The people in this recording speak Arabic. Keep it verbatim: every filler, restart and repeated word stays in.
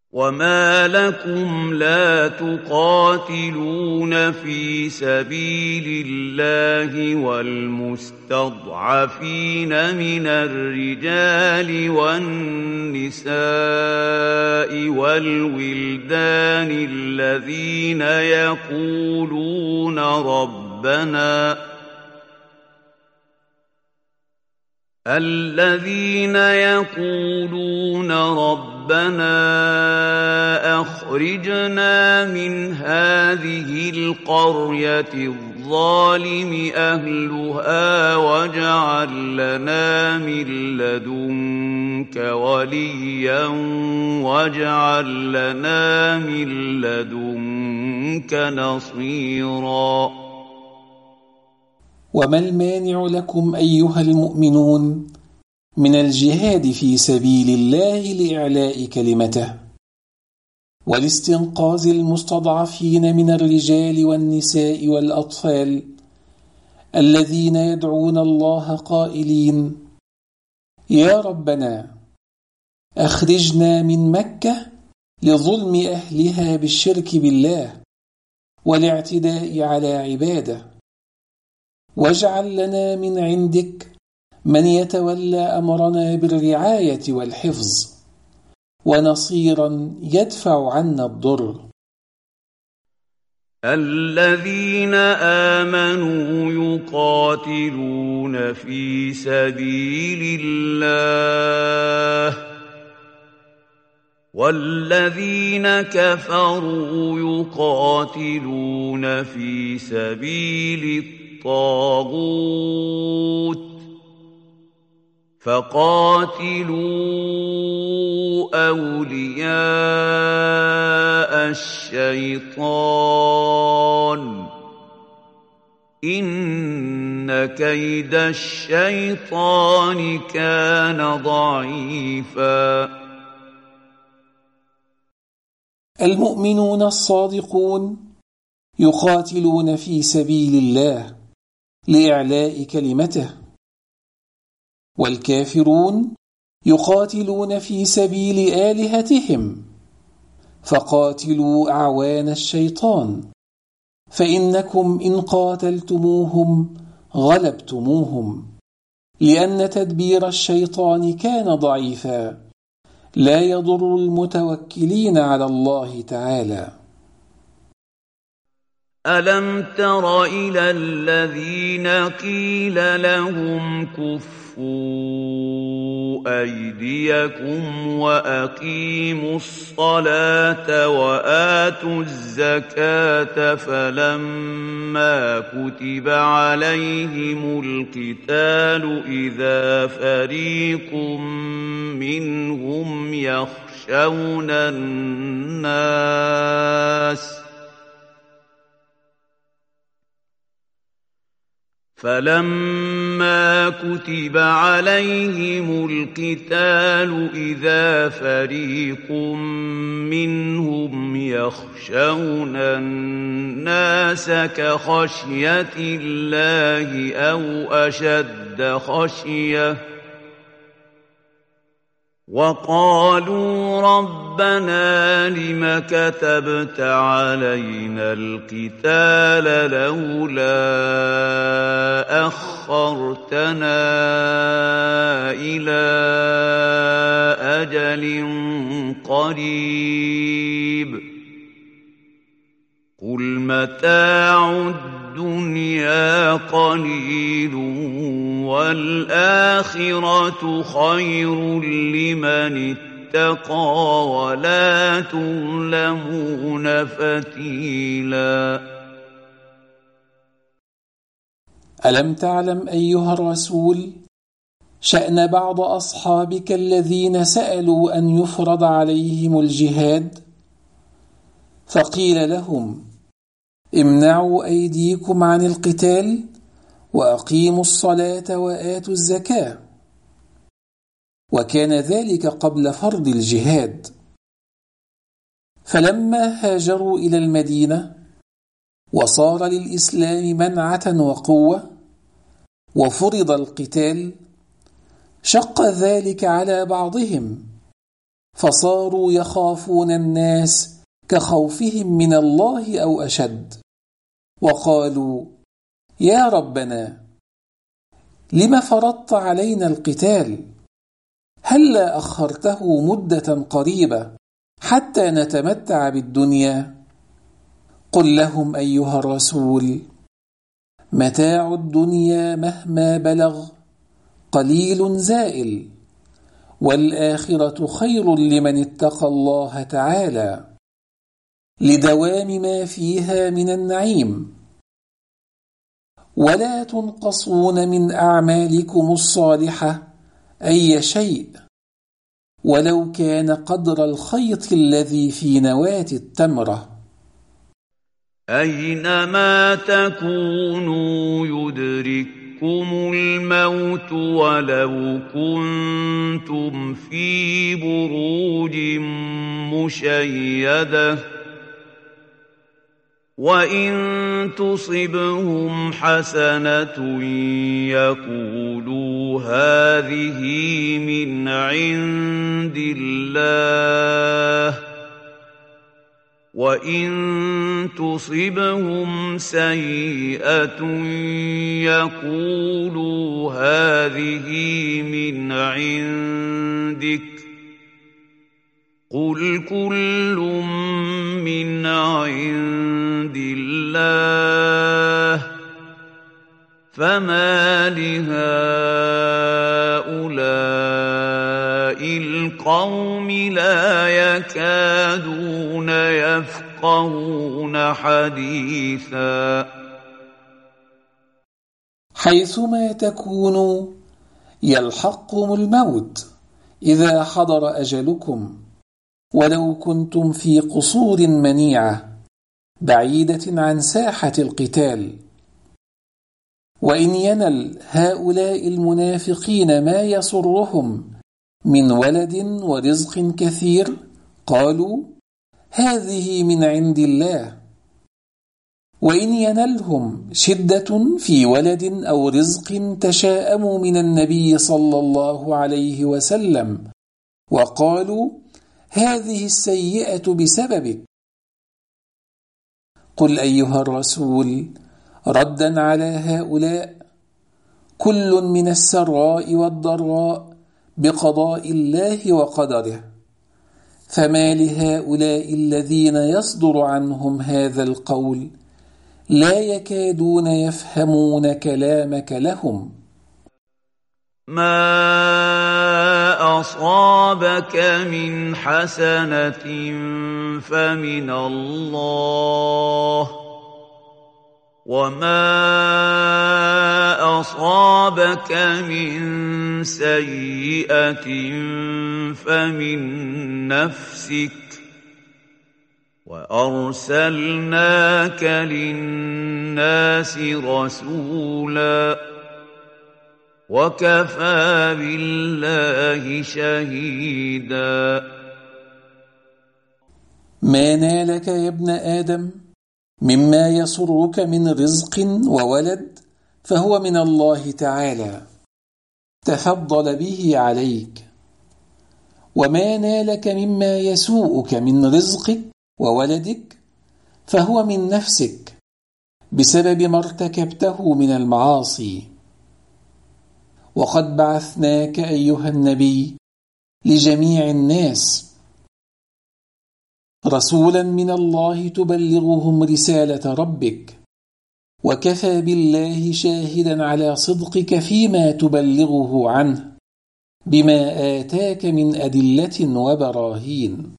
وما لكم لا تقاتلون في سبيل الله والمستضعفين من الرجال والنساء والولدان الذين يقولون ربنا الذين يقولون ربنا أخرجنا من هذه القرية الظالم أهلها واجعل لنا من لدنك وليا واجعل لنا من لدنك نصيرا. وما المانع لكم أيها المؤمنون من الجهاد في سبيل الله لإعلاء كلمته ولاستنقاذ المستضعفين من الرجال والنساء والأطفال الذين يدعون الله قائلين يا ربنا أخرجنا من مكة لظلم أهلها بالشرك بالله والاعتداء على عباده، واجعل لنا من عندك من يتولى أمرنا بالرعاية والحفظ ونصيرا يدفع عنا الضر. الذين آمنوا يقاتلون في سبيل الله والذين كفروا يقاتلون في سبيل الطاغوت فقاتلوا أولياء الشيطان إن كيد الشيطان كان ضعيفا. المؤمنون الصادقون يقاتلون في سبيل الله لإعلاء كلمته، والكافرون يقاتلون في سبيل آلهتهم فقاتلوا أعوان الشيطان فإنكم إن قاتلتموهم غلبتموهم، لأن تدبير الشيطان كان ضعيفا لا يضر المتوكلين على الله تعالى. ألم تر إلى الذين قيل لهم كفوا أيديكم وأقيموا الصلاة وآتوا الزكاة فلما كتب عليهم القتال إذا فريق منهم يخشون الناس فلما كتب عليهم القتال إذا فريق منهم يخشون الناس كخشية الله أو أشد خشية وقالوا ربنا لم كتبت علينا القتال لولا أخرتنا إلى أجل قريب قل متاع الدنيا قليل والآخرة خير لمن اتقى ولا تظلمون فتيلا. ألم تعلم أيها الرسول شأن بعض أصحابك الذين سألوا أن يفرض عليهم الجهاد فقيل لهم امنعوا أيديكم عن القتال وأقيموا الصلاة وآتوا الزكاة، وكان ذلك قبل فرض الجهاد. فلما هاجروا إلى المدينة وصار للإسلام منعة وقوة وفرض القتال شق ذلك على بعضهم فصاروا يخافون الناس كخوفهم من الله أو أشد، وقالوا: يا ربنا، لم فرضت علينا القتال؟ هلا أخرته مدة قريبة حتى نتمتع بالدنيا؟ قل لهم أيها الرسول: متاع الدنيا مهما بلغ قليل زائل، والآخرة خير لمن اتقى الله تعالى، لدوام ما فيها من النعيم، ولا تنقصون من أعمالكم الصالحة أي شيء، ولو كان قدر الخيط الذي في نواة التمرة. أينما تكونوا يدرككم الموت ولو كنتم في بروج مشيدة، وإن تصبهم حسنة يقولوا هذه من عند الله، وإن تصبهم سيئة يقولوا هذه من عندك، قل كل من عند الله، فما لهؤلاء القوم لا يكادون يفقهون حديثا. حيثما تكونوا يلحقكم الموت إذا حضر أجلكم، ولو كنتم في قصور منيعة بعيدة عن ساحة القتال. وإن ينل هؤلاء المنافقين ما يسرهم من ولد ورزق كثير قالوا هذه من عند الله، وإن ينلهم شدة في ولد أو رزق تشاءموا من النبي صلى الله عليه وسلم وقالوا هذه السيئة بسببك. قل أيها الرسول ردا على هؤلاء: كل من السراء والضراء بقضاء الله وقدره، فما لهؤلاء الذين يصدر عنهم هذا القول لا يكادون يفهمون كلامك لهم. ما أصابك من حسنة فمن الله، وما أصابك من سيئة فمن نفسك، وأرسلناك للناس رسولا، وكفى بالله شهيدا. ما نالك يا ابن آدم مما يسرك من رزق وولد فهو من الله تعالى، تفضل به عليك. وما نالك مما يسوءك من رزقك وولدك فهو من نفسك بسبب ما ارتكبته من المعاصي. وقد بعثناك أيها النبي لجميع الناس رسولا من الله تبلغهم رسالة ربك، وكفى بالله شاهدا على صدقك فيما تبلغه عنه بما آتاك من أدلة وبراهين.